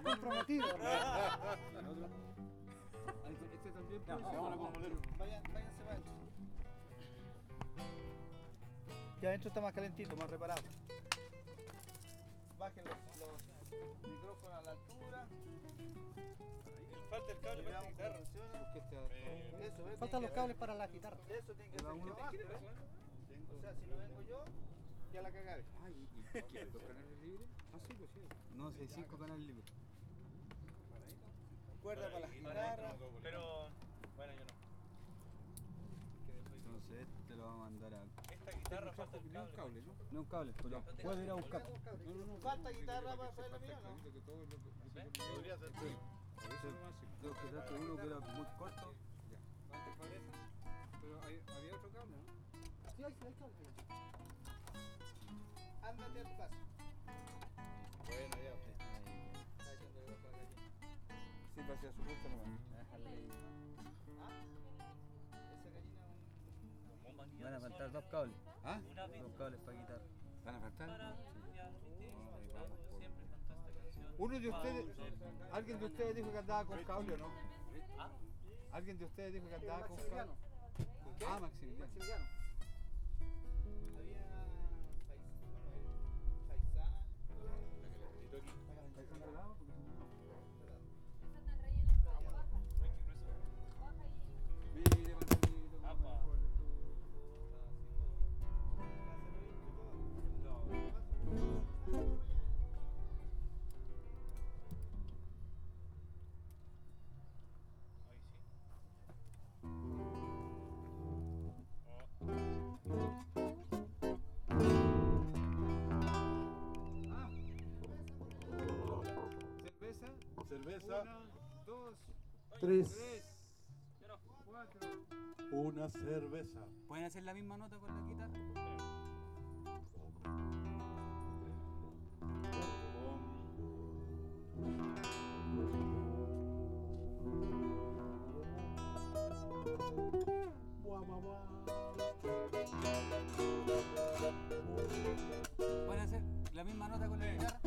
comprometido. Este también Ya, puede ser para componer. Váyanse para adentro. Ya adentro está más calentito, más reparado. Bajen los micrófonos a la altura. Falta el cable para esta guitarra. Eso, ¿ves? Faltan los cables para la guitarra. Eso tiene que ser que baje, ¿ves? O sea, si no vengo yo, ya la cagaré. Ay, ¿y quieres dos canales libres? Ah, sí, pues sí. No, si hay 5 canales libres. Cuerda para las guitarras. Pero, bueno, yo no. Entonces te lo va a mandar a... Esta guitarra falta el Un cable. cable, ¿no? No un cable, pero puedo ir a buscar. ¿Falta guitarra para hacer la mía, no? Podría ser. Yo pensaste uno que era muy corto. Pero había otro cable, ¿no? Sí, hay cable. Ándate a tu casa. Bueno, ya. Está echándole ojo a la gallina. Sí, para hacer su gusto nomás. Esa gallina es Van a faltar 2 cables. ¿Ah? 2 cables para guitarra. ¿Van a faltar? Siempre cantó esta canción. Uno de ustedes, alguien de ustedes dijo que andaba con cable, ¿o no? ¿Alguien de ustedes dijo que andaba con cable? Ah, Maximiliano. Maximiliano. Había Faisán. ¿Está controlado? Porque si no... Están rellenos con baja. Baja y... Mire, Maximiliano, Apa. cómo mejor de tu... Ahí sí. Cerveza. Cerveza. 1, 2, 3. 4. Una cerveza. ¿Pueden hacer la misma nota con la guitarra? Buah, buah, buah. ¿Pueden hacer la misma nota con la guitarra?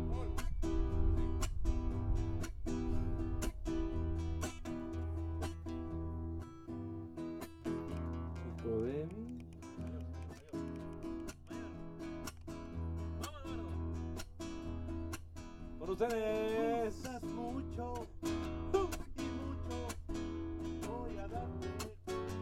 Chico de mí. Con ustedes. Usas mucho y mucho voy a darte.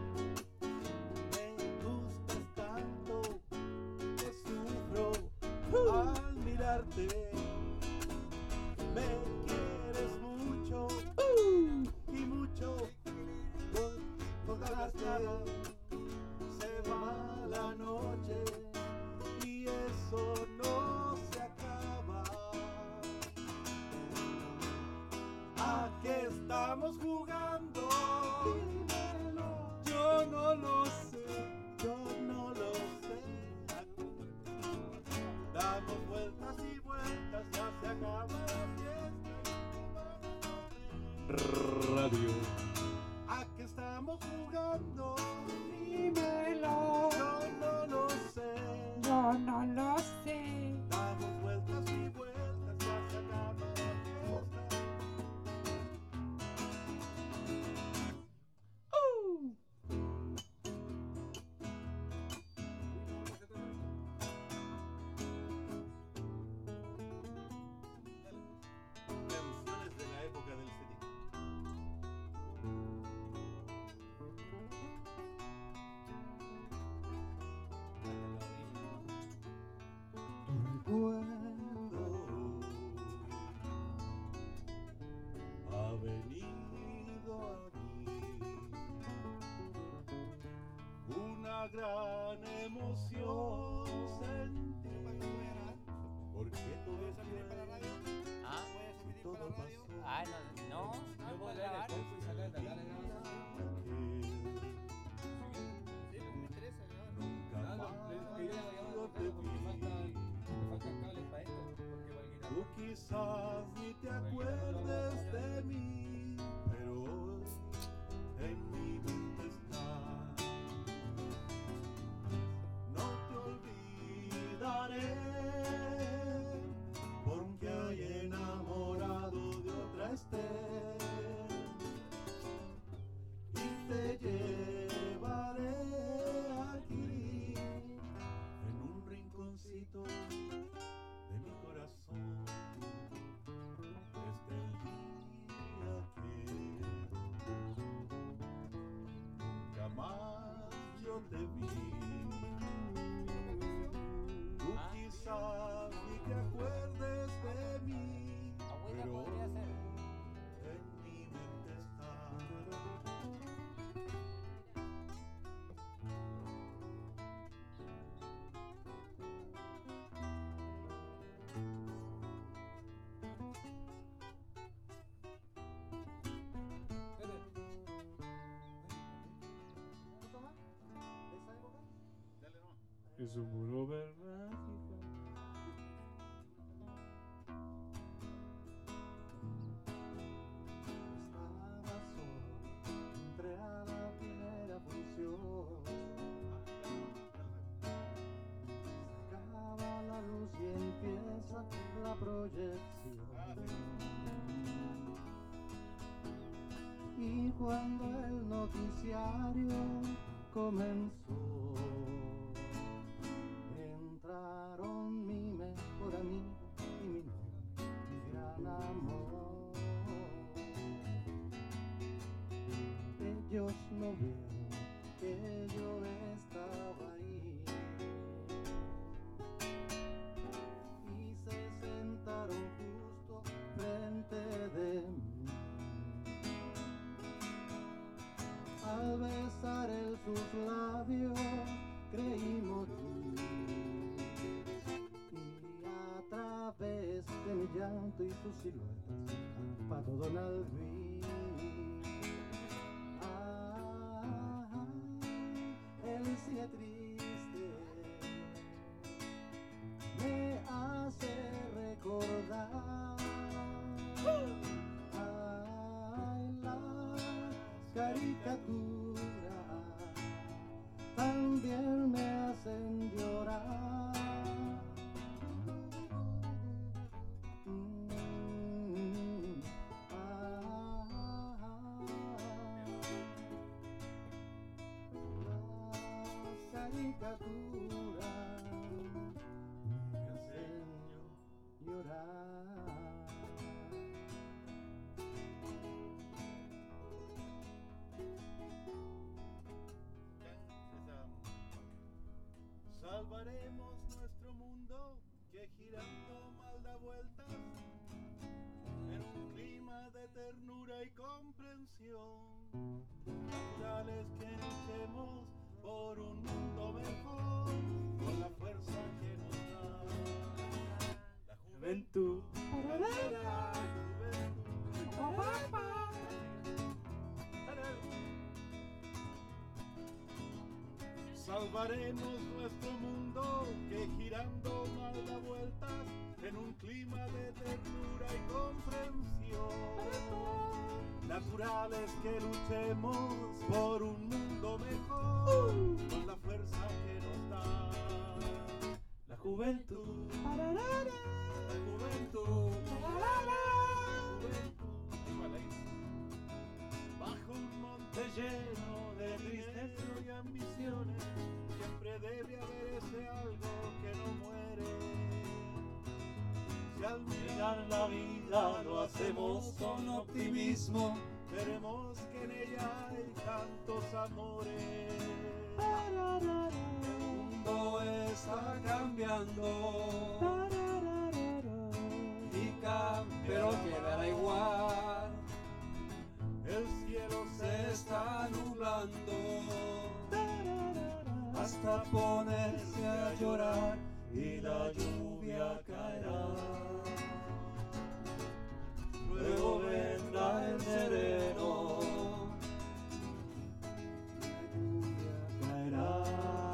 Me gustas tanto que sufro al mirarte. Me quieres mucho y mucho con las nada. Se va la noche y eso no se acaba. ¿A qué estamos jugando? Yo no lo sé, yo no lo sé. Damos vueltas y vueltas, ya se acaba la fiesta. Radio. ¿A qué estamos jugando? Dímelo. Yo no lo sé. Yo no lo sé. Damos vueltas y vueltas, ya se acaba la fiesta. Canciones de la época del CD. Recuerdo ha venido a mí una gran emoción sentí. ¿Por qué todo es para la radio? Ah, Todo pasó. ah, no, no puedo grabar. y sacar de acá la grabación. Sí, me interesa grabar. Nunca más yo te vi. Me faltan cables para esto, porque para el guitarra. Tú quizás ni te acuerdes de mí, pero hoy en mi mente estás. No te olvidaré, porque hay enamorados te vi. Tú quizás ni te acuerdes de mí, Agüita pero podría ser. en mi mente está. Es un muro verdad. Estaba solo, entré a la primera función. Se acaba la luz y empieza la proyección. Y cuando el noticiario comenzó, entraron mi mejor amigo y mi novio, mi gran amor. Ellos no vieron que yo estaba ahí y se sentaron justo frente de mí. Al besar sus labios creí morir, y a través de mi llanto y sus siluetas Pato Donald vi. Él sigue triste, me hace recordar las caricaturas también me hacen llorar. Las caricaturas me hacen llorar. Salvaremos nuestro mundo que girando mal da vueltas en un clima de ternura y comprensión. Naturales que luchemos por un mundo mejor con la fuerza que nos da la juventud. La Salvaremos nuestro mundo que girando mal da vueltas en un clima de ternura y comprensión. Natural es que luchemos por un mundo mejor con la fuerza que nos da la juventud. La juventud. Bajo un monte lleno de tristeza y ambiciones, siempre debe haber ese algo que no muere. Si al mirar la vida lo hacemos con optimismo, veremos que en ella hay tantos amores. El mundo está cambiando y cambia, pero quedará igual. El cielo se está nublando hasta ponerse a llorar y la lluvia caerá. Luego vendrá el sereno, la lluvia caerá.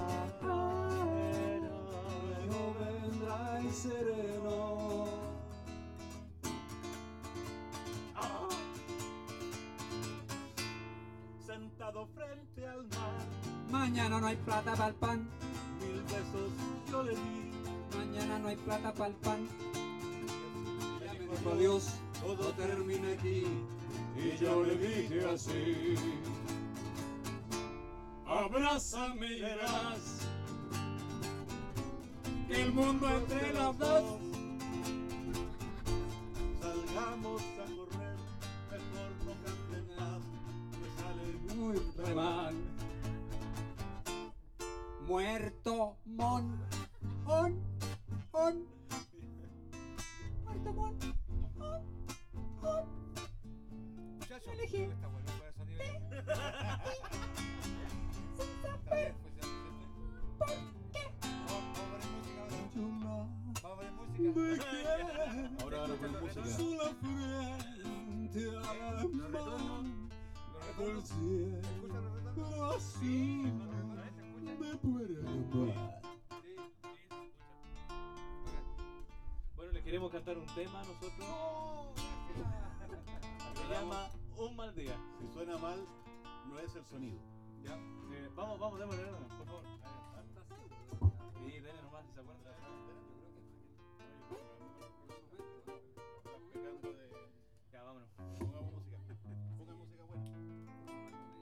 Luego vendrá el sereno. Sentado frente al mar, Mañana no hay plata para el pan, 1000 besos yo le di. mañana no hay plata para el pan. Ya me Dijo Dios, todo termina aquí. Y yo le dije así: abrázame y verás que el mundo entre las dos. Salgamos a correr, mejor no canten más, me sale Muy re mal. frente a la retorno. del cielo azul me puede llamar. Bueno, les queremos cantar un tema a nosotros. Se llama Un mal día. Si suena mal, no es el sonido. Vamos, démosle, por favor.